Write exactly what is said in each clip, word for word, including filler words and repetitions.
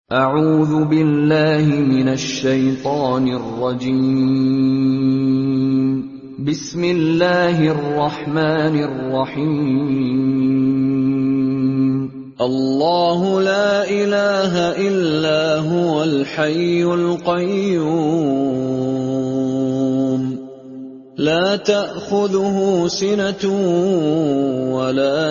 أعوذ بالله من الشيطان الرجيم. بسم الله الرحمن الرحيم. الله لا إله إلا هو الحي القيوم لا تأخذه سنة ولا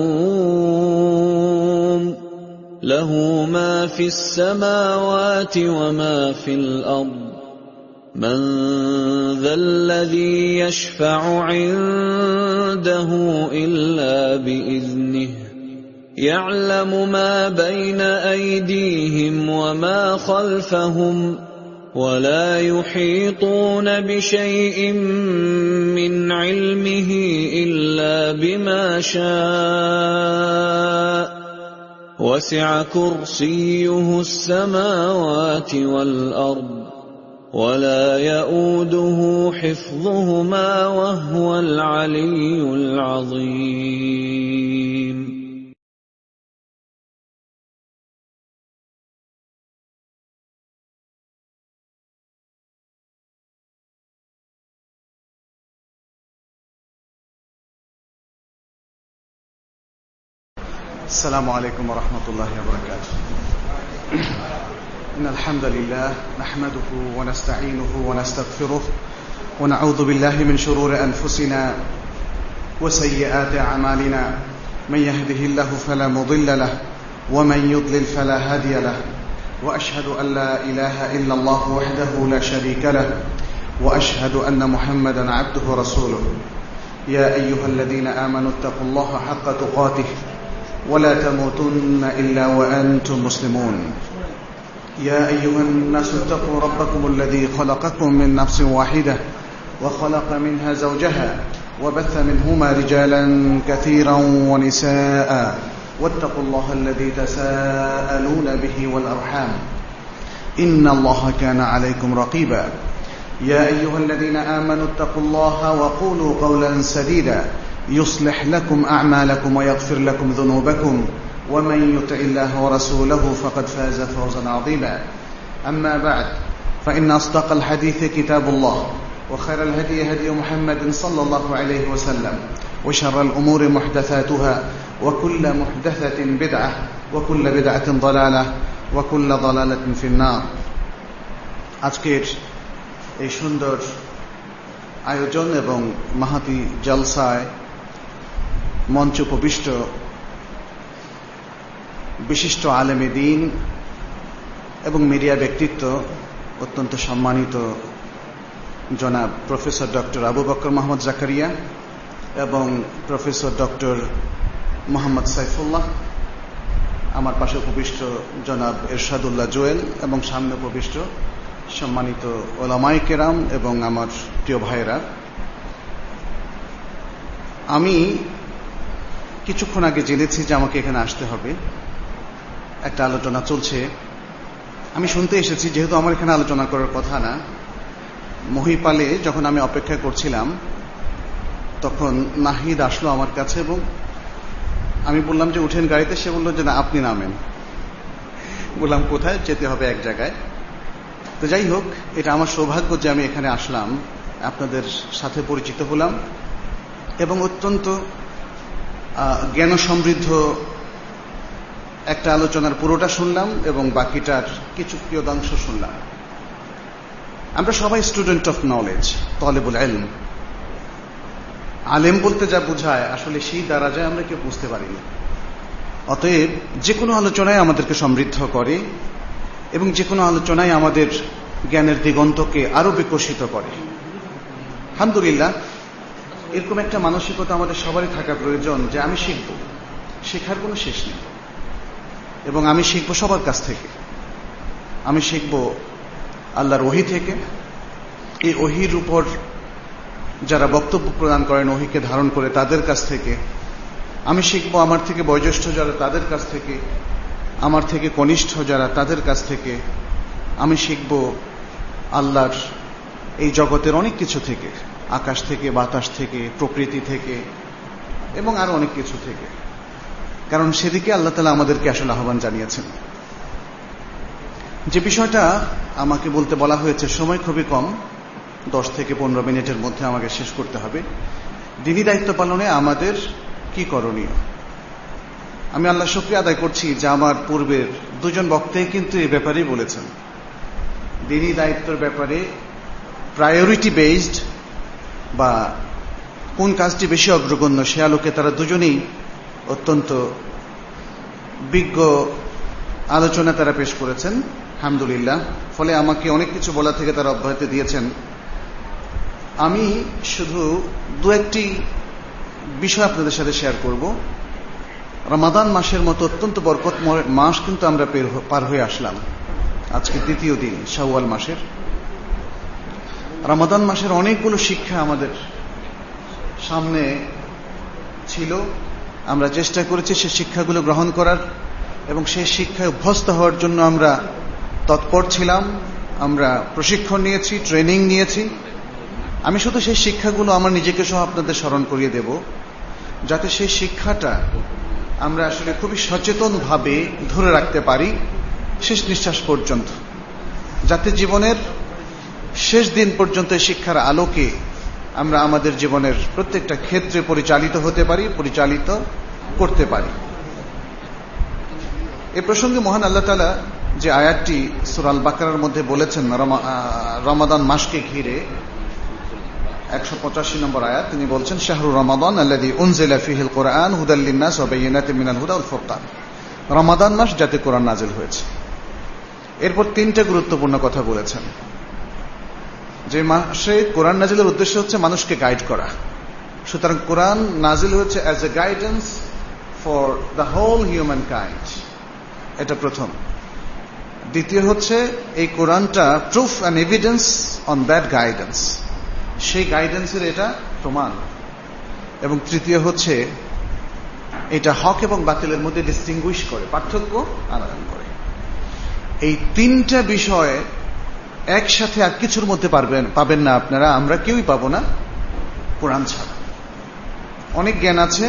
نوم له ما في السماوات وما في الأرض من ذا الذي يشفع عنده إلا بإذنه يعلم ما بين أيديهم وما خلفهم ولا يحيطون بشيء من علمه إلا بما شاء وسع كرسيه السماوات والأرض ولا يؤوده حفظهما وهو العلي العظيم. السلام عليكم ورحمة الله وبركاته. إن الحمد لله نحمده ونستعينه ونستغفره ونعوذ بالله من شرور أنفسنا وسيئات أعمالنا. من يهده الله فلا مضل له ومن يضلل فلا هادي له، وأشهد أن لا إله إلا الله وحده لا شريك له، وأشهد أن محمدا عبده ورسوله. يا أيها الذين آمنوا اتقوا الله حق تقاته ولا تموتن إلا وأنتم مسلمون. يا أيها الناس اتقوا ربكم الذي خلقكم من نفس واحدة وخلق منها زوجها وبث منهما رجالا كثيرا ونساء واتقوا الله الذي تساءلون به والأرحام إن الله كان عليكم رقيبا. يا أيها الذين آمنوا اتقوا الله وقولوا قولا سديدا يصلح لكم أعمالكم ويغفر لكم ذنوبكم ومن يطع الله ورسوله فقد فاز فوزا عظيما. أما بعد، فإن أصدق الحديث كتاب الله، وخير الهدي هدي محمد صلى الله عليه وسلم، وشر الأمور محدثاتها، وكل محدثة بدعة، وكل بدعة ضلالة، وكل ضلالة في النار. আজকের এই সুন্দর আয়োজন এবং মাহাতি জলসায় মঞ্চ উপবিষ্ট বিশিষ্ট আলেমে দ্বীন এবং মিডিয়া ব্যক্তিত্ব, অত্যন্ত সম্মানিত জনাব প্রফেসর ডক্টর আবু বকর মোহাম্মদ জাকারিয়া এবং প্রফেসর ডক্টর মোহাম্মদ সাইফুল্লাহ, আমার পাশে উপবিষ্ট জনাব এরশাদুল্লাহ জোয়েল এবং সামনে উপবিষ্ট সম্মানিত ওলামায়ে কেরাম এবং আমার প্রিয় ভাইয়েরা, আমি কিছুক্ষণ আগে জেনেছি যে আমাকে এখানে আসতে হবে। একটা আলোচনা চলছে, আমি শুনতে এসেছি। যেহেতু আমার এখানে আলোচনা করার কথা না, মহিপালে যখন আমি অপেক্ষা করছিলাম তখন নাহিদ আসলো আমার কাছে এবং আমি বললাম যে উঠেন গাড়িতে। সে বলল যে না, আপনি নামেন। বললাম কোথায়? যেতে হবে এক জায়গায়। তো যাই হোক, এটা আমার সৌভাগ্য যে আমি এখানে আসলাম, আপনাদের সাথে পরিচিত হলাম এবং অত্যন্ত জ্ঞান সমৃদ্ধ একটা আলোচনার পুরোটা শুনলাম এবং বাকিটার কিছু প্রিয়দাংশ শুনলাম। আমরা সবাই স্টুডেন্ট অফ নলেজ, তলেবুল ইলম। আলেম বলতে যা বোঝায় আসলে সেই দারাজায় আমরা কেউ বুঝতে পারিনি। অতএব যে কোনো আলোচনায় আমাদেরকে সমৃদ্ধ করে এবং যে কোনো আলোচনায় আমাদের জ্ঞানের দিগন্তকে আরো বিকশিত করে। আলহামদুলিল্লাহ, এরকম একটা মানসিকতা আমাদের সবারই থাকা প্রয়োজন যে আমি শিখব, শেখার কোনো শেষ নেই এবং আমি শিখব সবার কাছ থেকে। আমি শিখব আল্লাহর ওহী থেকে, এই ওহীর উপর যারা বক্তব্য প্রদান করেন ওহীকে ধারণ করে তাদের কাছ থেকে। আমি শিখব আমার থেকে বয়োজ্যেষ্ঠ যারা তাদের কাছ থেকে, আমার থেকে কনিষ্ঠ যারা তাদের কাছ থেকে। আমি শিখব আল্লাহর এই জগতের অনেক কিছু থেকে, আকাশ থেকে, বাতাস থেকে, প্রকৃতি থেকে এবং আরো অনেক কিছু থেকে। কারণ সেদিকে আল্লাহ তাআলা আমাদেরকে আসলে আহ্বান জানিয়েছেন। যে বিষয়টা আমাকে বলতে বলা হয়েছে, সময় খুবই কম, দশ থেকে পনেরো মিনিটের মধ্যে আমাকে শেষ করতে হবে। দিনী দায়িত্ব পালনে আমাদের কি করণীয়? আমি আল্লাহ শুকরিয়া আদায় করছি যে আমার পূর্বের দুজন বক্তাই কিন্তু এই ব্যাপারেই বলেছেন। দিনী দায়িত্বের ব্যাপারে প্রায়োরিটি বেসড বা কোন কাজটি বেশি অগ্রগণ্য সে আলোকে তারা দুজনেই অত্যন্ত বিজ্ঞ আলোচনা তারা পেশ করেছেন, আলহামদুলিল্লাহ। ফলে আমাকে অনেক কিছু বলা থেকে তারা অব্যাহতি দিয়েছেন। আমি শুধু দু একটি বিষয় আপনাদের সাথে শেয়ার করব। রমাদান মাসের মতো অত্যন্ত বরকতময় মাস কিন্তু আমরা পার হয়ে আসলাম। আজকে তৃতীয় দিন শাওয়াল মাসের। রমাদান মাসের অনেকগুলো শিক্ষা আমাদের সামনে ছিল। আমরা চেষ্টা করেছি সেই শিক্ষাগুলো গ্রহণ করার এবং সেই শিক্ষায় অভ্যস্ত হওয়ার জন্য আমরা তৎপর ছিলাম। আমরা প্রশিক্ষণ নিয়েছি, ট্রেনিং নিয়েছি। আমি শুধু সেই শিক্ষাগুলো আমার নিজেকে সহ আপনাদের স্মরণ করিয়ে দেব, যাতে সেই শিক্ষাটা আমরা আসলে খুবই সচেতনভাবে ধরে রাখতে পারি শেষ নিঃশ্বাস পর্যন্ত, যাতে জীবনের শেষ দিন পর্যন্ত এই শিক্ষার আলোকে আমরা আমাদের জীবনের প্রত্যেকটা ক্ষেত্রে পরিচালিত হতে পারি, পরিচালিত করতে পারি। এ প্রসঙ্গে মহান আল্লাহ তাআলা যে আয়াতটি সূরা আল বাকারার মধ্যে বলেছেন রমাদান মাসকে ঘিরে, একশো পঁচাশি নম্বর আয়াত, তিনি বলছেন শাহরু রমাদান আল্লাযী উনজিলা ফীহিল কুরআন হুদাল লিন-নাস ওয়া বায়িনাতিন মিনাল হুদা ওয়াল ফুরকান। রমাদান মাস যাতে কোরআন নাজিল হয়েছে। এরপর তিনটা গুরুত্বপূর্ণ কথা বলেছেন। যে মাসে কোরআন নাজিলের উদ্দেশ্য হচ্ছে মানুষকে গাইড করা, সুতরাং কোরআন নাজিল হয়েছে as a guidance for the whole humankind, এটা প্রথম। দ্বিতীয় হচ্ছে এই কোরআনটা proof and evidence on that guidance, সেই গাইডেন্সের এটা প্রমাণ। এবং তৃতীয় হচ্ছে এটা হক এবং বাতিলের মধ্যে ডিস্টিংগুইশ করে, পার্থক্য আনয়ন করে। এই তিনটা বিষয় একসাথে আর কিছুর মধ্যে পারবেন পাবেন না আপনারা, আমরা কেউই পাবো না কোরআন ছাড়া। অনেক জ্ঞান আছে,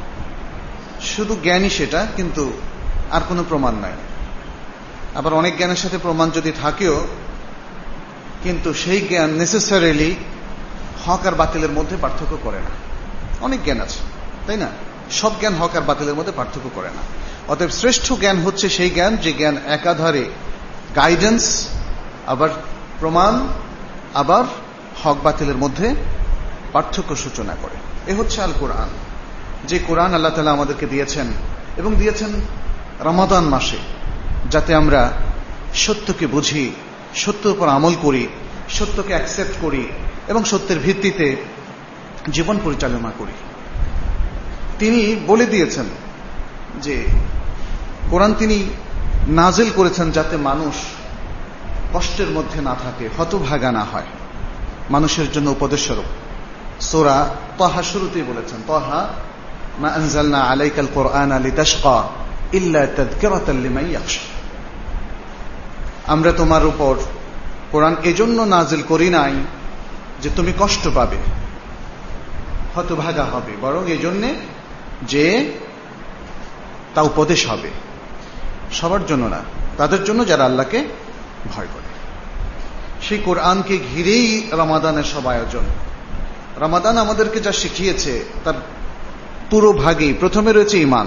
শুধু জ্ঞানই সেটা, কিন্তু আর কোনো প্রমাণ নাই। আবার অনেক জ্ঞানের সাথে প্রমাণ যদি থাকেও, কিন্তু সেই জ্ঞান নেসেসারিলি হক আর বাতিলের মধ্যে পার্থক্য করে না। অনেক জ্ঞান আছে, তাই না? সব জ্ঞান হক আর বাতিলের মধ্যে পার্থক্য করে না। অতএব শ্রেষ্ঠ জ্ঞান হচ্ছে সেই জ্ঞান যে জ্ঞান একাধারে গাইডেন্স, আবার প্রমাণ, আবার হক বাতিলের মধ্যে পার্থক্য সূচনা করে। এ হচ্ছে আল কোরআন, যে কোরআন আল্লাহ তাআলা আমাদেরকে দিয়েছেন এবং দিয়েছেন রমাদান মাসে, যাতে আমরা সত্যকে বুঝি, সত্যের উপর আমল করি, সত্যকে অ্যাকসেপ্ট করি এবং সত্যের ভিত্তিতে জীবন পরিচালনা করি। তিনি বলে দিয়েছেন যে কোরআন তিনি নাজিল করেছেন যাতে মানুষ কষ্টের মধ্যে না থাকে, হতভাগা না হয়, মানুষের জন্য উপদেশস্বরূপ। সূরা তাহা শুরুতেই বলেছেন, তাহা মা আনজালনা আলাইকাল কুরআনা লিতাশকা ইল্লা তাযকিরাতাল লিমান ইয়াখশা। আমরা তোমার উপর কোরআন এজন্য নাজিল করি নাই যে তুমি কষ্ট পাবে, হতভাগা হবে, বরং এজন্যে যে তা উপদেশ হবে, সবার জন্য না, তাদের জন্য যারা আল্লাহকে ভয় করে। সেই কোরআনকে ঘিরেই রমাদানের সব আয়োজন। রমাদান আমাদেরকে যা শিখিয়েছে তার পুরো ভাগেই প্রথমে রয়েছে ঈমান।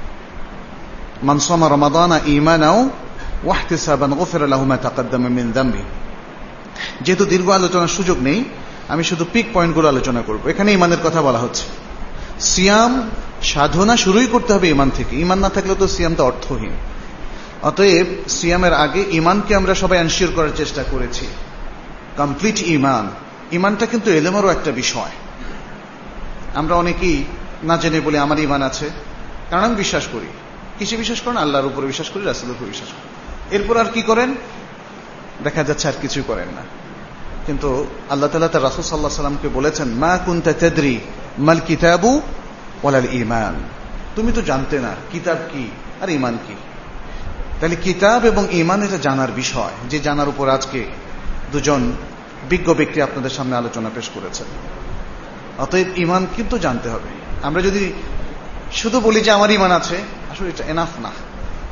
মান সামা রমাদানা ঈমানাও ওয়া ইহতিসাবান গুফিরা লাহু মা তাকাদ্দামা মিন যামবি। যেহেতু দীর্ঘ আলোচনার সুযোগ নেই, আমি শুধু পিক পয়েন্টগুলো আলোচনা করব। এখানে ঈমানের কথা বলা হচ্ছে। সিয়াম সাধনা শুরুই করতে হবে ঈমান থেকে। ঈমান না থাকলে তো সিয়ামটা অর্থহীন। অতএব সিয়ামের আগে ঈমানকে আমরা সবাই এনশিওর করার চেষ্টা করেছি, কমপ্লিট ঈমান। ঈমানটা কিন্তু ইলমেরও একটা বিষয়। আমরা অনেকেই না জেনে বলি আমার ঈমান আছে, কারণ আমি বিশ্বাস করি। কিসে বিশ্বাস করেন? আল্লাহর উপরে বিশ্বাস করি, রাসূলের উপরে বিশ্বাস করি। এরপর আর কি করেন? দেখা যাচ্ছে আর কিছুই করেন না। কিন্তু আল্লাহ তাআলা তার রাসূল সাল্লাল্লাহু আলাইহি ওয়াসাল্লামকে বলেছেন, মা কুনতা তাদরি মাল কিতাবু ওয়ালাল ঈমান। তুমি তো জানতে না কিতাব কি আর ঈমান কি। তাহলে কিতাব এবং ঈমান এটা জানার বিষয়, যে জানার উপর আজকে দুজন বিজ্ঞ ব্যক্তি আপনাদের সামনে আলোচনা পেশ করেছেন। অতএব ঈমান কিন্তু জানতে হবে। আমরা যদি শুধু বলি যে আমার ঈমান আছে, আসলে এটা এনাফ না।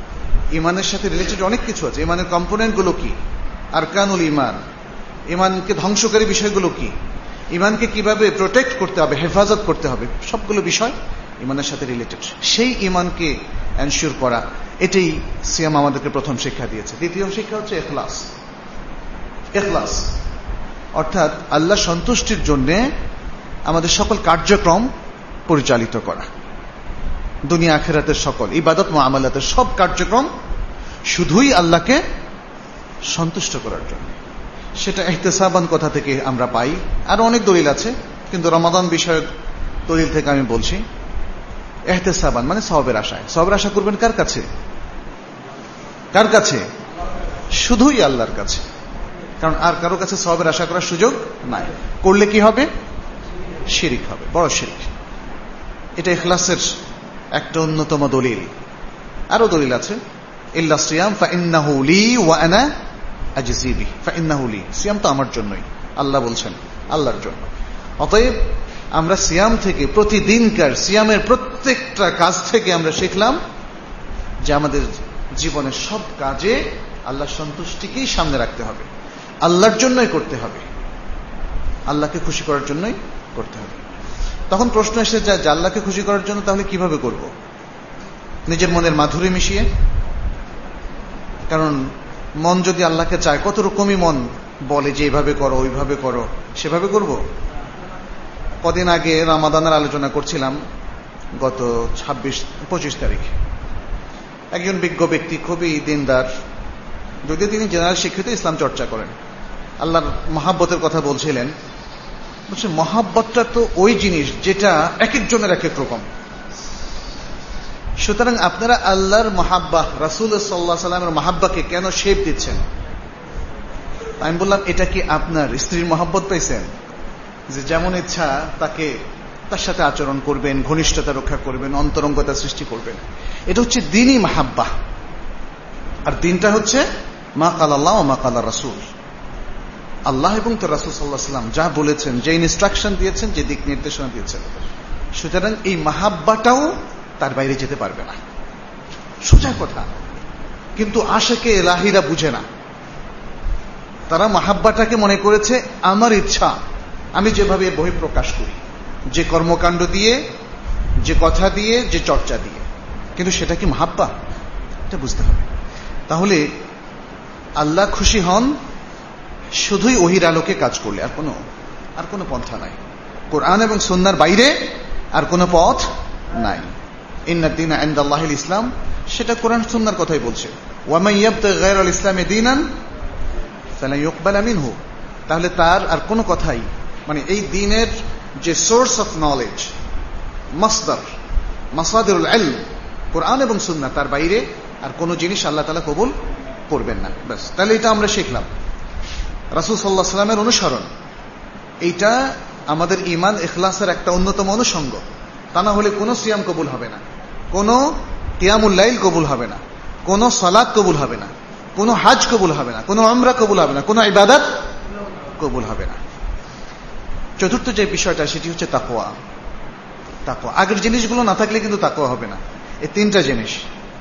ইমানের সাথে রিলেটেড অনেক কিছু আছে। ইমানের কম্পোনেন্ট গুলো কি, আরকানুল ইমান, ইমানকে ধ্বংসকারী বিষয়গুলো কি, ইমানকে কিভাবে প্রোটেক্ট করতে হবে, হেফাজত করতে হবে, সবগুলো বিষয় ইমানের সাথে রিলেটেড। সেই ইমানকে এনশিওর করা, এটাই সিয়াম আমাদেরকে প্রথম শিক্ষা দিয়েছে। দ্বিতীয় শিক্ষা হচ্ছে ইখলাস। ইখলাস অর্থাৎ আল্লাহ সন্তুষ্টির জন্য আমাদের সকল কার্যক্রম পরিচালিত করা, দুনিয়া আখিরাতের সকল ইবাদত মুআমালাতের সব কার্যক্রম শুধুই আল্লাহকে সন্তুষ্ট করার জন্য। সেটা ইহতিসাবান কথা থেকে আমরা পাই, আরো অনেক দলিল আছে, কিন্তু রমাদান বিষয়ক দলিল থেকে আমি বলছি। ইহতিসাবান মানে সওয়াবের আশায়। সওয়াবের আশা করবেন কার কাছে? কার কাছে? শুধুই আল্লাহর কাছে, কারণ আর কারো কাছে সওয়াবের আশা করার সুযোগ নাই। করলে কি হবে? শিরিক হবে, বড় শিরিক। এটা ইখলাসের একটা অন্যতম দলিল। আরো দলিল আছে, ইল্লা সিয়াম ফাইন্নাহু লি ওয়া আনা আজজি বিহি। ফাইন্নাহু লি, সিয়াম তো আমার জন্যই, আল্লাহ বলছেন, আল্লাহর জন্য। অতএব আমরা সিয়াম থেকে, প্রতিদিনকার সিয়ামের প্রত্যেকটা কাজ থেকে আমরা শিখলাম যে আমাদের জীবনের সব কাজে আল্লাহর সন্তুষ্টিকেই সামনে রাখতে হবে, আল্লাহর জন্যই করতে হবে, আল্লাহকে খুশি করার জন্যই করতে হবে। তখন প্রশ্ন এসে যায় যে আল্লাহকে খুশি করার জন্য তাহলে কিভাবে করব? নিজের মনের মাধুরী মিশিয়ে? কারণ মন যদি আল্লাহকে চায়, কত রকমই মন বলে যে এইভাবে করো, ওইভাবে করো, সেভাবে করব? কদিন আগে রমাদানের আলোচনা করছিলাম, গত ছাব্বিশ পঁচিশ তারিখ। একজন বিজ্ঞ ব্যক্তি, খুবই দিনদার, যদিও তিনি জেনারেল শিক্ষিত, ইসলাম চর্চা করেন, আল্লাহর মহাব্বতের কথা বলছিলেন। বলছে মহাব্বতটা তো ওই জিনিস যেটা এক একজনের এক এক রকম, সুতরাং আপনারা আল্লাহর মহাব্বা, রাসূল সাল্লাল্লাহু আলাইহি সাল্লামের মহাব্বাকে কেন শেপ দিচ্ছেন? আমি বললাম, এটা কি আপনার স্ত্রীর মহাব্বত পাইছেন যে যেমন ইচ্ছা তাকে, তার সাথে আচরণ করবেন, ঘনিষ্ঠতা রক্ষা করবেন, অন্তরঙ্গতা সৃষ্টি করবেন? এটা হচ্ছে দ্বীনি মাহাব্বা। আর দিনটা হচ্ছে মা কাল আল্লাহ ও মা কাল রাসূল, আল্লাহ এবং তার রাসূল সাল্লাল্লাহু আলাইহি সাল্লাম যা বলেছেন, যে ইনস্ট্রাকশন দিয়েছেন, যে দিক নির্দেশনা দিয়েছেন। সুতরাং এই মাহাব্বাটাও তার বাইরে যেতে পারবে না, সোজা কথা। কিন্তু আশিকে ইলাহিরা বুঝে না, তারা মাহাব্বাটাকে মনে করেছে আমার ইচ্ছা, আমি যেভাবে বহিঃপ্রকাশ করি, যে কর্মকাণ্ড দিয়ে, যে কথা দিয়ে, যে চর্চা দিয়ে। কিন্তু সেটা কি মাহাব্বা? এটা বুঝতে হবে। তাহলে আল্লাহ খুশি হন শুধুই ওহির আলোকে কাজ করলে, আর কোনো আর কোনো পন্থা নাই। কোরআন এবং সুন্নাহর বাইরে আর কোনো পথ নাই। ইন্নাদ দীনা ইনদাল্লাহিল ইসলাম, সেটা কোরআন সুন্নাহর কথাই বলছে। ওয়া মান ইয়াবতাগি গায়রাল ইসলামি দীনান ফালা ইউকবালা মিনহু। তাহলে তার আর কোনো কথাই, মানে এই দ্বীনের যে সোর্স অফ নলেজ, মাসদার, মাসাদিরুল ইলম কোরআন এবং সুন্নাহ, তার বাইরে আর কোনো জিনিস আল্লাহ তাআলা কবুল করবেন না। ব্যাস, তাহলে এটা আমরা শিখলাম। রাসূল সাল্লাল্লাহু আলাইহি সাল্লামের অনুসরণ, এইটা আমাদের ঈমান ইখলাসের একটা অন্যতম অনুষঙ্গ। তা না হলে কোনো সিয়াম কবুল হবে না, কোনো কিয়ামুল লাইল কবুল হবে না, কোনো সালাত কবুল হবে না, কোনো হজ কবুল হবে না, কোনো উমরা কবুল হবে না, কোনো ইবাদত কবুল হবে না। চতুর্থ যে বিষয়টা, সেটি হচ্ছে তাকওয়া। তাকওয়া, আগের জিনিসগুলো না থাকলে কিন্তু তাকওয়া হবে না। এই তিনটা জিনিস,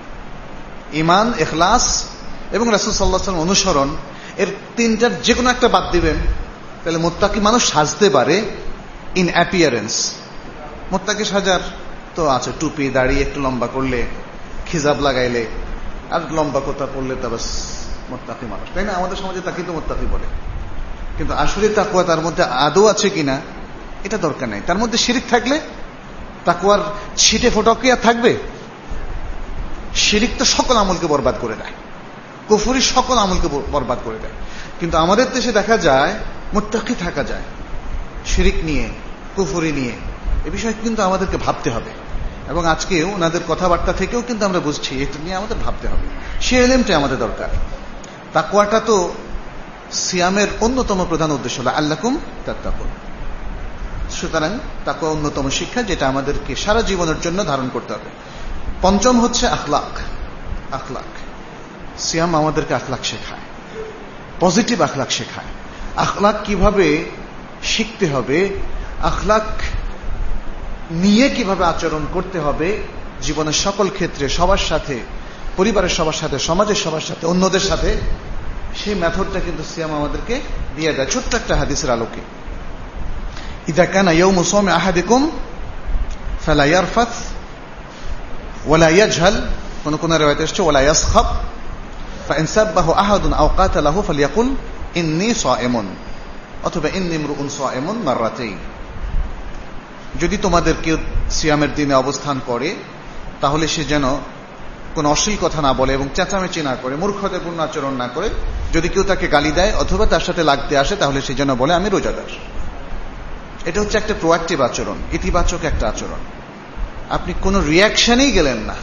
ঈমান, ইখলাস এবং রাসূল সাল্লাল্লাহু আলাইহি ওয়াসাল্লাম অনুসরণ, এর তিনটার যে কোনো একটা বাদ দিবেন, তাহলে মুত্তাকি মানুষ সাজতে পারে ইন অ্যাপিয়ারেন্স। মুত্তাকি সাজার তো আছে, টুপি দাড়ি একটু লম্বা করলে, খিজাব লাগাইলে, আর লম্বা কথা পড়লে তা বাস মুত্তাকি মানুষ, তাই না? আমাদের সমাজে তাকে তো মুত্তাকি বলে। কিন্তু আসলে তাকওয়া তার মধ্যে আদৌ আছে কিনা এটা দরকার নাই। তার মধ্যে শিরিক থাকলে তাকওয়ার ছিটে ফোঁটা কি আর থাকবে? শিরিক তো সকল আমলকে বরবাদ করে দেয়, কুফরি সকল আমলকে বরবাদ করে দেয়। কিন্তু আমাদের দেশে দেখা যায় মুত্তাকি থাকা যায় শিরিক নিয়ে, কুফরি নিয়ে। এ বিষয়ে কিন্তু আমাদেরকে ভাবতে হবে, এবং আজকে ওনাদের কথাবার্তা থেকেও কিন্তু আমরা বুঝছি এটা নিয়ে আমাদের ভাবতে হবে। সে এলেমটাই আমাদের দরকার। তাকওয়াটা তো সিয়ামের অন্যতম প্রধান উদ্দেশ্য হলো আল্লাকুম তাত্তাকুন। সুতরাং তাকওয়া অন্যতম শিক্ষা, যেটা আমাদেরকে সারা জীবনের জন্য ধারণ করতে হবে। পঞ্চম হচ্ছে আখলাক। আখলাক, সিয়াম আমাদেরকে আখলাক শেখায়, পজিটিভ আখলাক শেখায়। আখলাক কিভাবে শিখতে হবে, আখলাক নিয়ে কিভাবে আচরণ করতে হবে জীবনের সকল ক্ষেত্রে, সবার সাথে, পরিবারের সবার সাথে, সমাজের সবার সাথে, অন্যদের সাথে, সেই মেথডটা কিন্তু সিয়াম আমাদেরকে দিয়ে দেয়। ছোট্ট একটা হাদিসের আলোকে, ইযা কানা ইয়াউমু সাওমি আহাদিকুম ফালা ইয়ারফাথ ওয়ালা ইয়াজহাল, কোন কোন riwayat এসেছে ওয়ালা ইয়াসখাব, ফাইন সাব্বাহু আহাদুন আও কাতালাহু ফালিয়াকুল ইন্নী সাইমুন, অথবা ইন্নী ইমরুউন সাইমুন মাররাতাইন। যদি তোমাদের কেউ সিয়ামের দিনে অবস্থান করে তাহলে সে যেন কোন অশ্লীল কথা না বলে এবং চেঁচামেচি না করে, মূর্খতাপূর্ণ আচরণ না করে। যদি কেউ তাকে গালি দেয় অথবা তার সাথে লাগতে আসে তাহলে সে যেন বলে আমি রোজাদার। এটা হচ্ছে একটা প্রোঅ্যাক্টিভ আচরণ, ইতিবাচক একটা আচরণ। আপনি কোন রিয়াকশনেই গেলেন না।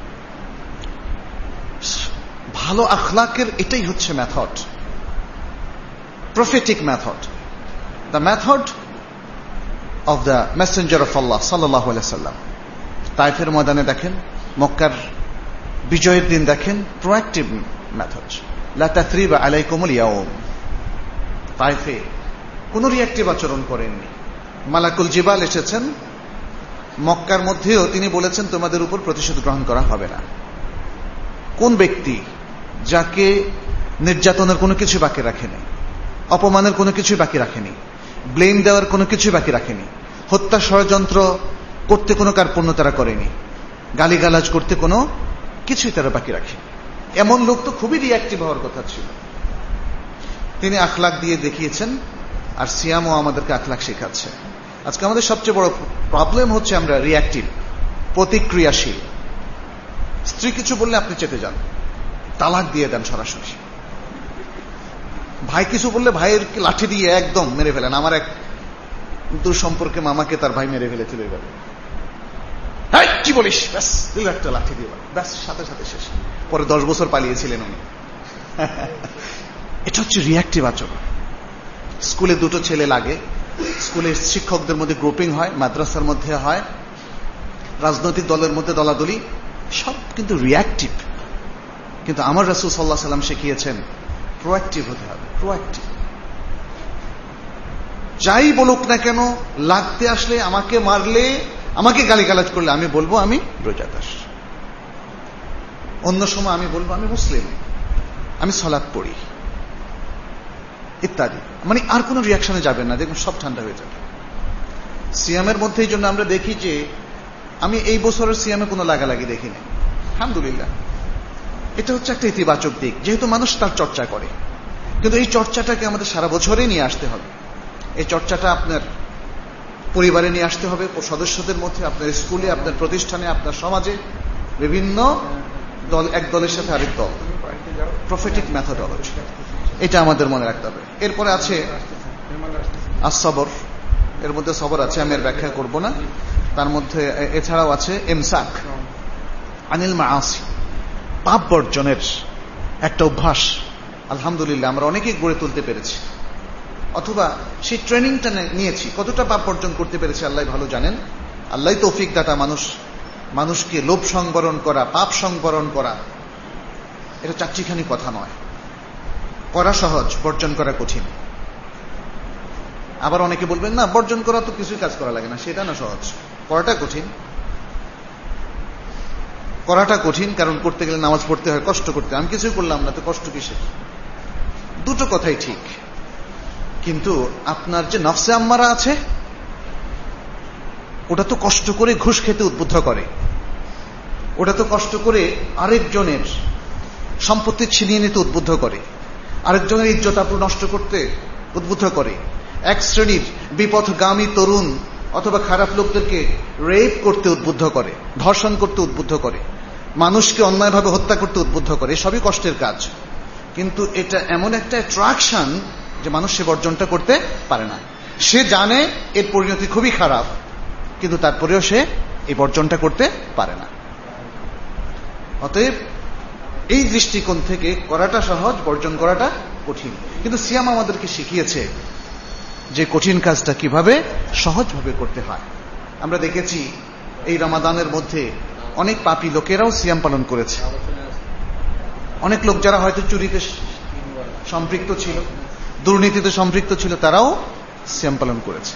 ভালো আখলাকের এটাই হচ্ছে method, prophetic method, the method of the messenger of Allah সাল্লাল্লাহু আলাইহি সাল্লাম। তায়েফের ময়দানে দেখেন, মক্কার বিজয়ের দিন দেখেন, প্রোঅ্যাক্টিভ মেথড, লা তাথরিবা আলাইকুমুল ইয়াউম। তায়েফে কোন রিঅ্যাক্টিভ আচরণ করেননি। মালাকুল জিবাল এসেছেন মক্কার মধ্যেও, তিনি বলেছেন তোমাদের উপর প্রতিশোধ গ্রহণ করা হবে না। কোন ব্যক্তি যাকে নির্যাতনের কোনো কিছু বাকি রাখেনি, অপমানের কোনো কিছু বাকি রাখেনি, ব্লেম দেওয়ার কোনো কিছু বাকি রাখেনি, হত্যা ষড়যন্ত্র করতে কোনো কার্পণ্য তারা করেনি, গালিগালাজ করতে কোনো কিছুই তারা বাকি রাখে, এমন লোক তো খুবই রিঅ্যাক্টিভ হওয়ার কথা ছিল। তিনি আখলাক দিয়ে দেখিয়েছেন, আর সিয়ামও আমাদেরকে আখলাক শেখাচ্ছে। আজকে আমাদের সবচেয়ে বড় প্রবলেম হচ্ছে আমরা রিঅ্যাক্টিভ, প্রতিক্রিয়াশীল। স্ত্রী কিছু বললে আপনি চেতে যান, তালাক দিয়ে দেন সরাসরি। ভাই কিছু বললে ভাইয়ের লাঠি দিয়ে একদম মেরে ফেলেন। আমার এক দূর সম্পর্কে মামাকে তার ভাই মেরে ফেলেছিল এভাবে, কি বলিস, ব্যাস দিল একটা লাঠি দিয়ে, ব্যাস সাথে সাথে শেষ। পরে দশ বছর পালিয়েছিলেন উনি। এটা হচ্ছে রিঅ্যাক্টিভ আচরণ। স্কুলে দুটো ছেলে লাগে, স্কুলের শিক্ষকদের মধ্যে গ্রুপিং হয়, মাদ্রাসার মধ্যে হয়, রাজনৈতিক দলের মধ্যে দলাদলি, সব কিন্তু রিঅ্যাক্টিভ। কিন্তু আমার রাসূল সাল্লাল্লাহু আলাইহি সাল্লাম শিখিয়েছেন প্রোঅ্যাক্টিভ হতে হবে, প্রোঅ্যাক্টিভ। যাই বলুক না কেন, লাগতে আসলে, আমাকে মারলে, আমাকে গালিগালাজ করলে আমি বলবো আমি রোজাদার। অন্য সময় আমি বলবো আমি মুসলিম, আমি সালাত পড়ি, ইত্যাদি। মানে আর কোনো রিয়াকশনে যাবেন না, দেখুন সব ঠান্ডা হয়ে যাবে। সিয়ামের মধ্যে এই জন্য আমরা দেখি যে, আমি এই বছরের সিয়ামে কোনো লাগালাগি দেখিনি, আলহামদুলিল্লাহ। এটা হচ্ছে একটা ইতিবাচক দিক, যেহেতু মানুষ তার চর্চা করে। কিন্তু এই চর্চাটাকে আমাদের সারা বছরই নিয়ে আসতে হবে। এই চর্চাটা আপনার পরিবারে নিয়ে আসতে হবে, সদস্যদের মধ্যে, আপনার স্কুলে, আপনার প্রতিষ্ঠানে, আপনার সমাজে, বিভিন্ন দল, এক দলের সাথে আরেক দল, প্রফেটিক মেথডোলজি, এটা আমাদের মনে রাখতে হবে। এরপরে আছে আসবর, এর মধ্যে সবর আছে, আমি এর ব্যাখ্যা করব না। তার মধ্যে এছাড়াও আছে ইমসাক আনিল মাআসি, পাপ বর্জনের একটা অভ্যাস। আলহামদুলিল্লাহ আমরা অনেকেই গড়ে তুলতে পেরেছি, অথবা সেই ট্রেনিংটা নিয়েছি। কতটা পাপ বর্জন করতে পেরেছি আল্লাহ ভালো জানেন। আল্লাহ তৌফিক দাতা। মানুষ মানুষকে লোভ সংবরণ করা, পাপ সংবরণ করা, এটা চারটিখানি কথা নয়। করা সহজ, বর্জন করা কঠিন। আবার অনেকে বলবেন না, বর্জন করা তো কিছুই কাজ করা লাগে না, সেটা না সহজ। করাটা কঠিন, করাটা কঠিন, কারণ করতে গেলে নামাজ পড়তে হয়, কষ্ট করতে। আমি কিছুই করলাম না, তো কষ্ট কিসের? দুটো কথাই ঠিক, কিন্তু আপনার যে নফসে আম্মারা আছে, ওটা তো কষ্ট করে ঘুষ খেতে উদ্বুদ্ধ করে, ওটা তো কষ্ট করে আরেকজনের সম্পত্তি ছিনিয়ে নিতে উদ্বুদ্ধ করে, আরেকজনের ইজ্জত আবরু নষ্ট করতে উদ্বুদ্ধ করে, এক শ্রেণীর বিপথগামী তরুণ অথবা খারাপ লোকদেরকে রেপ করতে উদ্বুদ্ধ করে, ধর্ষণ করতে উদ্বুদ্ধ করে, মানুষকে অন্যায়ভাবে হত্যা করতে উদ্বুদ্ধ করে। সবই কষ্টের কাজ, কিন্তু এটা এমন একটা অ্যাট্রাকশন যে মানুষ সে বর্জনটা করতে পারে না। সে জানে এর পরিণতি খুবই খারাপ, কিন্তু তারপরেও সে এই বর্জনটা করতে পারে না। অতএব এই দৃষ্টিকোণ থেকে করাটা সহজ, বর্জন করাটা কঠিন। কিন্তু সিয়াম আমাদেরকে শিখিয়েছে যে কঠিন কাজটা কিভাবে সহজভাবে করতে হয়। আমরা দেখেছি এই রমাদানের মধ্যে অনেক পাপী লোকেরাও সিয়াম পালন করেছে। অনেক লোক যারা হয়তো চুরিতে সম্পৃক্ত ছিল, দুর্নীতিতে সম্পৃক্ত ছিল, তারাও সিয়াম পালন করেছে।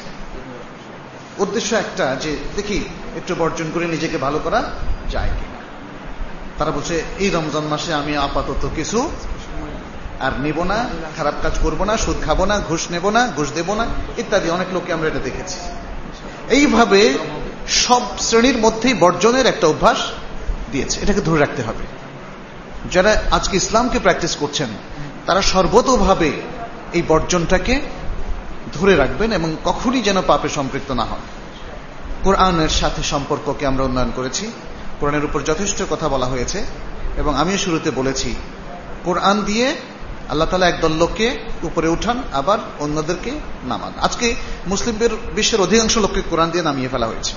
উদ্দেশ্য একটা, যে দেখি একটু বর্জন করে নিজেকে ভালো করা যায় কিনা। তারা বলছে এই রমজান মাসে আমি আপাতত কিছু আর নেব না, খারাপ কাজ করব না, সুদ খাবো না, ঘুষ নেব না, ঘুষ দেব না ইত্যাদি। অনেক লোককে আমরা এটা দেখেছি। এইভাবে সব শ্রেণীর মধ্যেই বর্জনের একটা অভ্যাস দিয়েছে। এটাকে ধরে রাখতে হবে। যারা আজকে ইসলামকে প্র্যাকটিস করছেন তারা সর্বতোভাবে এই বর্জনটাকে ধরে রাখবেন এবং কখনই যেন পাপে সম্পৃক্ত না হন। কোরআনের সাথে সম্পর্ককে আমরা উন্নয়ন করেছি। কোরআনের উপর যথেষ্ট কথা বলা হয়েছে এবং আমিও শুরুতে বলেছি কোরআন দিয়ে আল্লাহ তাআলা একদল লোককে উপরে উঠান, আবার অন্যদেরকে নামান। আজকে মুসলিমদের বিশ্বের অধিকাংশ লোককে কোরআন দিয়ে নামিয়ে ফেলা হয়েছে,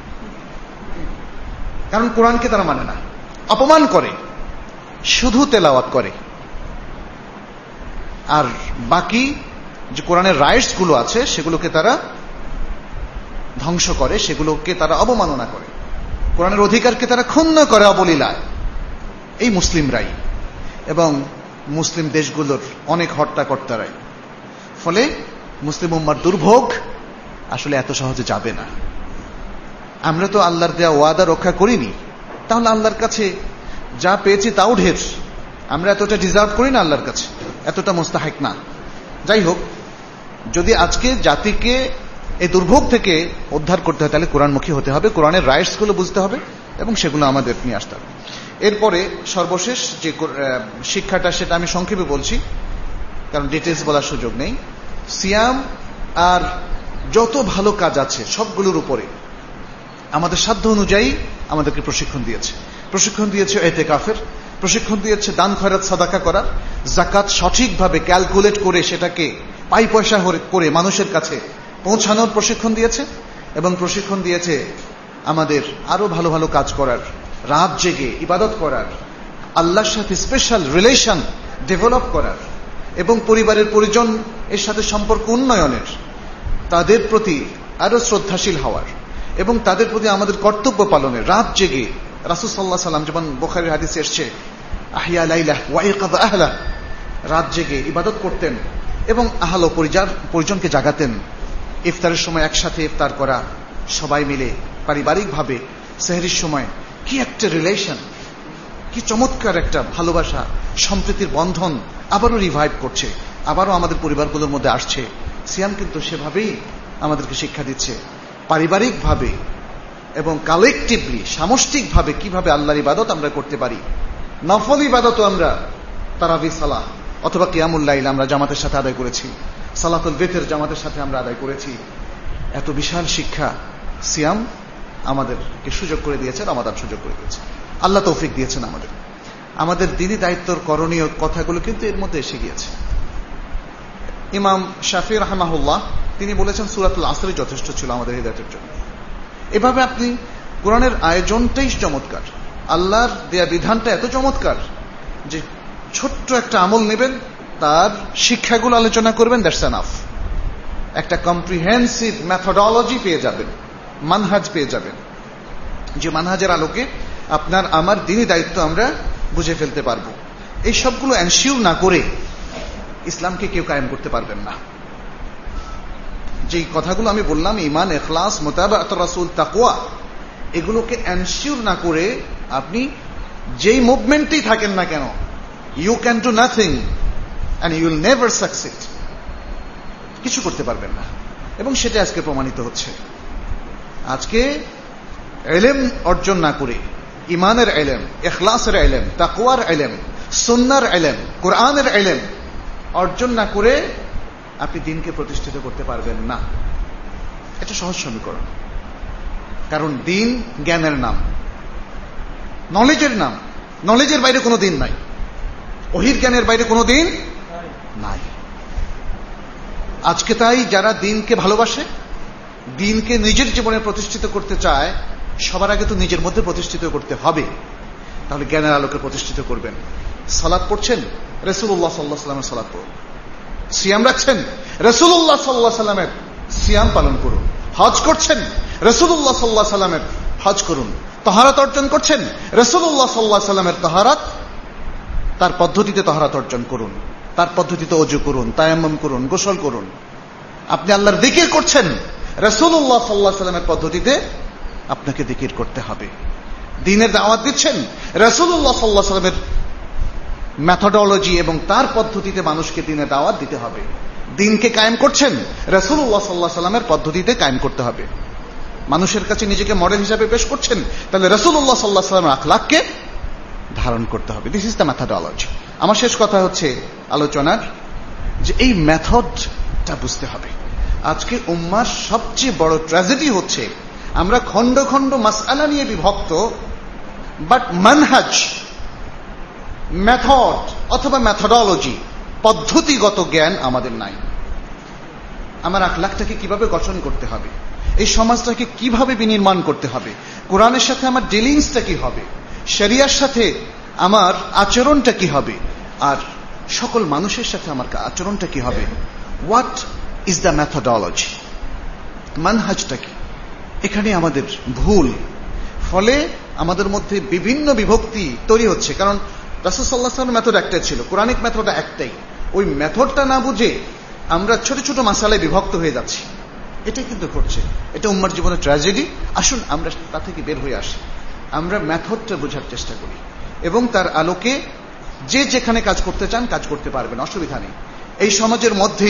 কারণ কোরআনকে তারা মানে না, অপমান করে, শুধু তেলাওয়াত করে। আর বাকি যে কোরআনের রাইটস গুলো আছে সেগুলোকে তারা ধ্বংস করে, সেগুলোকে তারা অবমাননা করে, কোরআনের অধিকারকে তারা ক্ষুণ্ণ করে অবলীলায়। এই মুসলিমরাই এবং মুসলিম দেশগুলোর অনেক হর্তাকর্তারাই। ফলে মুসলিম উম্মার দুর্ভোগ আসলে এত সহজে যাবে না। আমরা তো আল্লাহর দেয়া ওয়াদা রক্ষা করিনি, তাহলে আল্লাহর কাছে যা পেয়েছি তাও ঢের। আমরা এতটা ডিজার্ভ করি না আল্লাহর কাছে, এতটা মুস্তাহিক না। যাই হোক, যদি আজকে জাতিকে এই দুর্ভোগ থেকে উদ্ধার করতে হয় তাহলে কোরআনমুখী হতে হবে, কোরআনের রাইটস গুলো বুঝতে হবে এবং সেগুলো আমাদের নিয়ে আসতে হবে। এরপরে সর্বশেষ যে শিক্ষাটা সেটা আমি সংক্ষেপে বলছি, কারণ ডিটেলস বলার সুযোগ নেই। সিয়াম আর যত ভালো কাজ আছে সবগুলোর উপরে আমাদের সাধ্য অনুযায়ী আমাদেরকে প্রশিক্ষণ দিয়েছে। প্রশিক্ষণ দিয়েছে ইতিকাফের, প্রশিক্ষণ দিয়েছে দান খয়রাত সাদাকা করার, যাকাত সঠিকভাবে ক্যালকুলেট করে সেটাকে পাই পয়সা করে মানুষের কাছে পৌঁছানোর প্রশিক্ষণ দিয়েছে, এবং প্রশিক্ষণ দিয়েছে আমাদের আরো ভালো ভালো কাজ করার, রাত জেগে ইবাদত করার, আল্লাহর সাথে স্পেশাল রিলেশন ডেভেলপ করার এবং পরিবারের পরিজন এর সাথে সম্পর্ক উন্নয়নের, তাদের প্রতি আরো শ্রদ্ধাশীল হওয়ার এবং তাদের প্রতি আমাদের কর্তব্য পালনের। রাত জেগে রাসূল সাল্লাল্লাহু আলাইহি ওয়াসাল্লাম যেমন বুখারীর হাদিসে এসেছে, আহিয়া লাইলা ওয়া ইকাযা আহলা, রাত জেগে ইবাদত করতেন এবং আহল পরিবার পরিজনকে জাগাতেন। ইফতারের সময় একসাথে ইফতার করা, সবাই মিলে পারিবারিকভাবে সেহরির সময়, কি একটা রিলেশন, কি চমৎকার একটা ভালোবাসা, সম্প্রীতির বন্ধন আবারও রিভাইভ করছে, আবারও আমাদের পরিবারগুলোর মধ্যে আসছে। সিয়াম কিন্তু সেভাবেই আমাদেরকে শিক্ষা দিচ্ছে, পারিবারিকভাবে এবং কালেকটিভলি সামষ্টিকভাবে কিভাবে আল্লাহর ইবাদত আমরা করতে পারি। নফল ইবাদতও আমরা তারাবি সালাহ অথবা কিয়ামুল লাইল আমরা জামাতের সাথে আদায় করেছি, সালাতুল বিতর জামাতের সাথে আমরা আদায় করেছি। এত বিশাল শিক্ষা সিয়াম আমাদেরকে সুযোগ করে দিয়েছে, রমাদান সুযোগ করে দিয়েছে। আল্লাহ তৌফিক দিয়েছেন আমাদের। আমাদের দিনী দায়িত্বর করণীয় কথাগুলো কিন্তু এর মধ্যে এসে গিয়েছে। ইমাম শাফি রাহমাহুল্লাহ তিনি বলেছেন সূরাতুল আসর যথেষ্ট ছিল আমাদের হিদায়াতের জন্য। এভাবে আপনি কোরআনের আয়োজনটাই চমৎকার, আল্লাহর দেয়া বিধানটা এত চমৎকার যে ছোট্ট একটা আমল নেবেন, তার শিক্ষাগুলো আলোচনা করবেন, দ্যাটস এনাফ। একটা কম্প্রিহেন্সিভ মেথোডোলজি পেয়ে যাবেন, মানহাজ পেয়ে যাবেন, যে মানহাজের আলোকে আপনার আমার দিনী দায়িত্ব আমরা বুঝে ফেলতে পারবো। এই সবগুলো এনশিওর না করে ইসলামকে কেউ কায়েম করতে পারবেন না। যেই কথাগুলো আমি বললাম, ঈমান, ইখলাস, মুতাবাআতুর রাসূল, তাকওয়া, এগুলোকে এনশিওর না করে আপনি যেই মুভমেন্টেই থাকেন না কেন, you can do nothing and you will never succeed. কিছু করতে পারবেন না, এবং সেটা আজকে প্রমাণিত হচ্ছে। আজকে ইলম অর্জন না করে, ঈমানের ইলম, ইখলাসের ইলম, তাকওয়ার ইলম, সুন্নাহর ইলম, কোরআনের ইলম অর্জন না করে আপনি দিনকে প্রতিষ্ঠিত করতে পারবেন না। এটা সহজ সমীকরণ। কারণ দিন জ্ঞানের নাম, নলেজের নাম। নলেজের বাইরে কোনো দিন নাই, ওহীর জ্ঞানের বাইরে কোনো দিন নাই। আজকে তাই যারা দিনকে ভালোবাসে, দিনকে নিজের জীবনে প্রতিষ্ঠিত করতে চায়, সবার আগে তো নিজের মধ্যে প্রতিষ্ঠিত করতে হবে। তাহলে জ্ঞানের আলোকে প্রতিষ্ঠিত করবেন। সালাত পড়ছেন, রাসূলুল্লাহ সাল্লাল্লাহু আলাইহি ওয়াসাল্লামের সালাত পড়ুন। সিয়াম রাখছেন, রাসূলুল্লাহ সাল্লাল্লাহু আলাইহি ওয়াসাল্লামের সিয়াম পালন করুন। হজ করছেন, রাসূলুল্লাহ সাল্লাল্লাহু আলাইহি ওয়াসাল্লামের হজ করুন। তাহারাত অর্জন করছেন, রাসূলুল্লাহ সাল্লাল্লাহু আলাইহি ওয়াসাল্লামের তাহারাত, তার পদ্ধতিতে তাহারাত অর্জন করুন, তার পদ্ধতিতে ওযু করুন, তায়াম্মুম করুন, গোসল করুন। আপনি আল্লাহর জিকির করছেন, রাসূলুল্লাহ সাল্লাল্লাহু আলাইহি ওয়াসাল্লামের পদ্ধতিতে আপনাকে জিকির করতে হবে। দ্বীনের দাওয়াত দিচ্ছেন, রাসূলুল্লাহ সাল্লাল্লাহু আলাইহি ওয়াসাল্লামের মেথোডোলজি এবং তার পদ্ধতিতে মানুষকে দ্বীনের দাওয়াত দিতে হবে। দ্বীনকে কায়েম করছেন, রাসূলুল্লাহ সাল্লাল্লাহু আলাইহি ওয়াসাল্লামের পদ্ধতিতে কায়েম করতে হবে। মানুষের কাছে নিজেকে মডেল হিসাবে পেশ করছেন, তাহলে রাসূলুল্লাহ সাল্লাল্লাহু আলাইহি ওয়াসাল্লামের আখলাককে ধারণ করতে হবে। This is the methodology. আমার শেষ কথা হচ্ছে আলোচনার যে এই মেথডটা বুঝতে হবে। আজকে উম্মার সবচেয়ে বড় ট্র্যাজেডি হচ্ছে আমরা খন্ড খন্ড মাসআলা নিয়ে বিভক্ত, বাট মানহাজ, মেথড অথবা মেথোডোলজি, পদ্ধতিগত জ্ঞান আমাদের নাই। আমার আখলাকটাকে কিভাবে গঠন করতে হবে, এই সমাজটাকে কিভাবে বিনির্মাণ করতে হবে, কোরআনের সাথে আমার ডিলিংসটা কি হবে, শরিয়ার সাথে আমার আচরণটা কি হবে, আর সকল মানুষের সাথে আমার আচরণটা কি হবে, হোয়াট ইজ দ্য মেথোডোলজি, মানহাজটা কি, এখানে আমাদের ভুল। ফলে আমাদের মধ্যে বিভিন্ন বিভক্তি তৈরি হচ্ছে। কারণ রাসূল সাল্লাল্লাহু আলাইহি ওয়াসাল্লামের মেথড একটাই ছিল, কোরআনিক মেথডটা একটাই। ওই মেথডটা না বুঝে আমরা ছোট ছোট মাসালায় বিভক্ত হয়ে যাচ্ছি। এটাই কিন্তু ঘটছে। এটা উম্মার জীবনে ট্র্যাজেডি। আসুন আমরা তা থেকে বের হয়ে আসি, আমরা মেথডটা বোঝার চেষ্টা করি এবং তার আলোকে যে যেখানে কাজ করতে চান কাজ করতে পারবেন, অসুবিধা নেই। এই সমাজের মধ্যে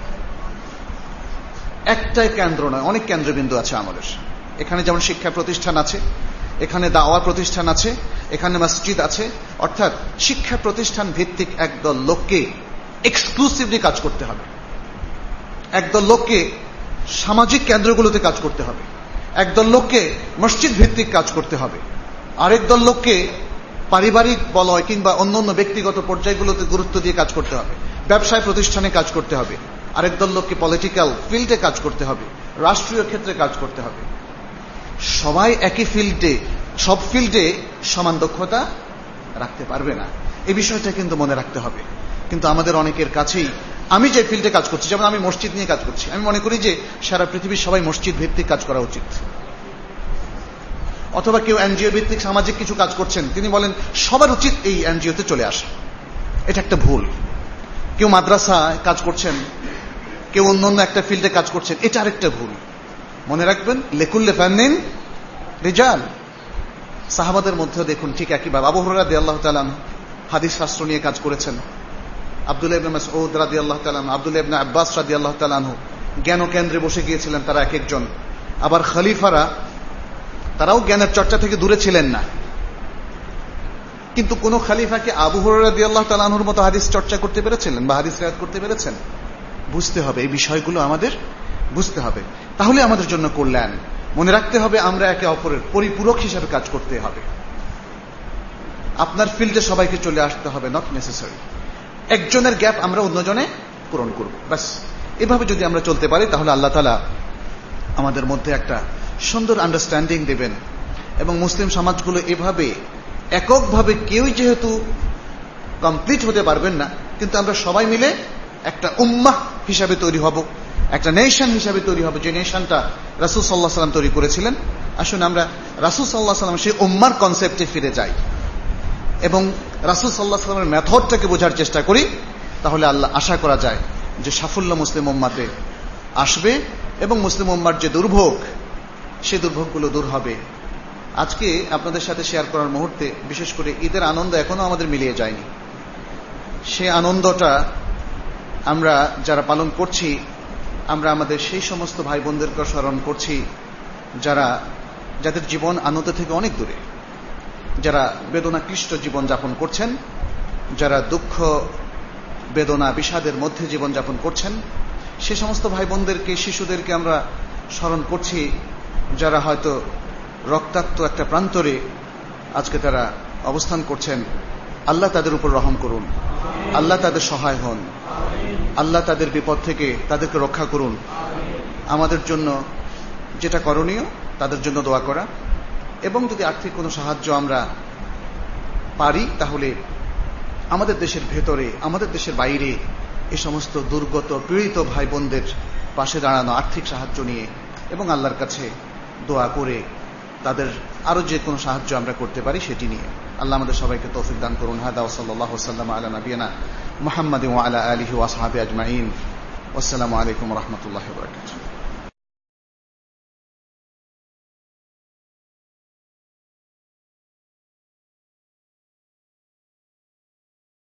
একটাই কেন্দ্র নয়, অনেক কেন্দ্রবিন্দু আছে আমাদের। এখানে যেমন শিক্ষা প্রতিষ্ঠান আছে, এখানে দাওয়া প্রতিষ্ঠান আছে, এখানে মসজিদ আছে। অর্থাৎ শিক্ষা প্রতিষ্ঠান ভিত্তিক একদল লোককে এক্সক্লুসিভলি কাজ করতে হবে, একদল লোককে সামাজিক কেন্দ্রগুলোতে কাজ করতে হবে, একদল লোককে মসজিদ ভিত্তিক কাজ করতে হবে, আরেক দল লোককে পারিবারিক বলয় কিংবা অন্যান্য ব্যক্তিগত পর্যায়গুলোতে গুরুত্ব দিয়ে কাজ করতে হবে, ব্যবসায় প্রতিষ্ঠানে কাজ করতে হবে, আরেক দল লোককে পলিটিক্যাল ফিল্ডে কাজ করতে হবে, রাষ্ট্রীয় ক্ষেত্রে কাজ করতে হবে। সবাই একই ফিল্ডে, সব ফিল্ডে সমান দক্ষতা রাখতে পারবে না, এই বিষয়টা কিন্তু মনে রাখতে হবে। কিন্তু আমাদের অনেকের কাছেই, আমি যে ফিল্ডে কাজ করছি, যেমন আমি মসজিদ নিয়ে কাজ করছি, আমি মনে করি যে সারা পৃথিবীর সবাই মসজিদ ভিত্তিক কাজ করা উচিত। অথবা কেউ এনজিও ভিত্তিক সামাজিক কিছু কাজ করছেন, তিনি বলেন সবার উচিত এই এনজিওতে চলে আসা। এটা একটা ভুল। কেউ মাদ্রাসায় কাজ করছেন, কেউ অন্যান্য একটা ফিল্ডে কাজ করছেন, এটা আরেকটা ভুল। মনে রাখবেন, লিকুল্লি ফান্নিন রিজাল। সাহাবাদের মধ্যে দেখুন ঠিক একইভাবে আবু হুরায়রা রাদিয়াল্লাহু তাআলা আনহু হাদিস শাস্ত্র নিয়ে কাজ করেছেন, আব্দুল্লাহ ইবনে মাসউদ রাদিয়াল্লাহু তাআলা আনহু, আব্দুল্লাহ ইবনে আব্বাস রাদিয়াল্লাহু তাআলা আনহু জ্ঞান কেন্দ্রে বসে গিয়েছিলেন তারা এক একজন। আবার খলিফারা, তারাও জ্ঞানের চর্চা থেকে দূরে ছিলেন না। কিন্তু কোন খলিফাকে আবু হুরায়রা রাদিয়াল্লাহু তাআলা আনহুর মতো হাদিস চর্চা করতে পেরেছিলেন বা হাদিস রিওয়ায়াত করতে পেরেছেন? বুঝতে হবে, এই বিষয়গুলো আমাদের বুঝতে হবে, তাহলে আমাদের জন্য কল্যাণ। মনে রাখতে হবে আমরা একে অপরের পরিপূরক হিসাবে কাজ করতে হবে। আপনার ফিল্ডে সবাইকে চলে আসতে হবে, নট নেসেসারি। একজনের গ্যাপ আমরা অন্যজনে পূরণ করব, ব্যাস। এভাবে যদি আমরা চলতে পারি তাহলে আল্লাহ তাআলা আমাদের মধ্যে একটা সুন্দর আন্ডারস্ট্যান্ডিং দেবেন। এবং মুসলিম সমাজগুলো এভাবে এককভাবে কেউই যেহেতু কমপ্লিট হতে পারবেন না, কিন্তু আমরা সবাই মিলে একটা উম্মাহ হিসাবে তৈরি হব, একটা নেশন হিসাবে তৈরি হবে, যে নেশনটা রাসূল সাল্লাল্লাহু আলাইহি ওয়াসাল্লাম তৈরি করেছিলেন। আসুন আমরা রাসূল সাল্লাল্লাহু আলাইহি ওয়াসাল্লাম সেই উম্মার কনসেপ্টে ফিরে যাই এবং রাসূল সাল্লাল্লাহু আলাইহি ওয়াসাল্লামের মেথডটাকে বোঝার চেষ্টা করি। তাহলে আল্লাহ আশা করা যায় যে সাফল্য মুসলিম উম্মাতে আসবে এবং মুসলিম উম্মার যে দুর্ভোগ, সে দুর্ভোগগুলো দূর হবে। আজকে আপনাদের সাথে শেয়ার করার মুহূর্তে বিশেষ করে ঈদের আনন্দ এখনো আমাদের মিলিয়ে যায়নি। সে আনন্দটা আমরা যারা পালন করছি, আমরা আমাদের সেই সমস্ত ভাই বোনদেরকে স্মরণ করছি যারা, যাদের জীবন আনন্দ থেকে অনেক দূরে, যারা বেদনা ক্লিষ্ট জীবন যাপন করছেন, যারা দুঃখ বেদনা বিষাদের মধ্যে জীবন যাপন করছেন, সে সমস্ত ভাই বোনদেরকে, শিশুদেরকে আমরা স্মরণ করছি যারা হয়তো রক্তাক্ত একটা প্রান্তরে আজকে তারা অবস্থান করছেন। আল্লাহ তাদের উপর রহম করুন, আল্লাহ তাদের সহায় হন, আল্লাহ তাদের বিপদ থেকে তাদেরকে রক্ষা করুন। আমাদের জন্য যেটা করণীয় তাদের জন্য দোয়া করা, এবং যদি আর্থিক কোনো সাহায্য আমরা পারি তাহলে আমাদের দেশের ভেতরে, আমাদের দেশের বাইরে এই সমস্ত দুর্গত পীড়িত ভাই বোনদের পাশে দাঁড়ানো, আর্থিক সাহায্য নিয়ে এবং আল্লাহর কাছে দোয়া করে তাদের আরো যে কোনো সাহায্য আমরা করতে পারি সেটি নিয়ে। আল্লাহ আমাদের সবাইকে তৌফিক দান করুন। হাদা ওয়া সাল্লাল্লাহু ওয়াসাল্লাম আলা নবিয়িনা মুহাম্মাদিন ওয়া আলা আলিহি ওয়া আসহাবিহি আজমাইন। আসসালামু আলাইকুম ওয়া রাহমাতুল্লাহি ওয়া বারাকাতুহু।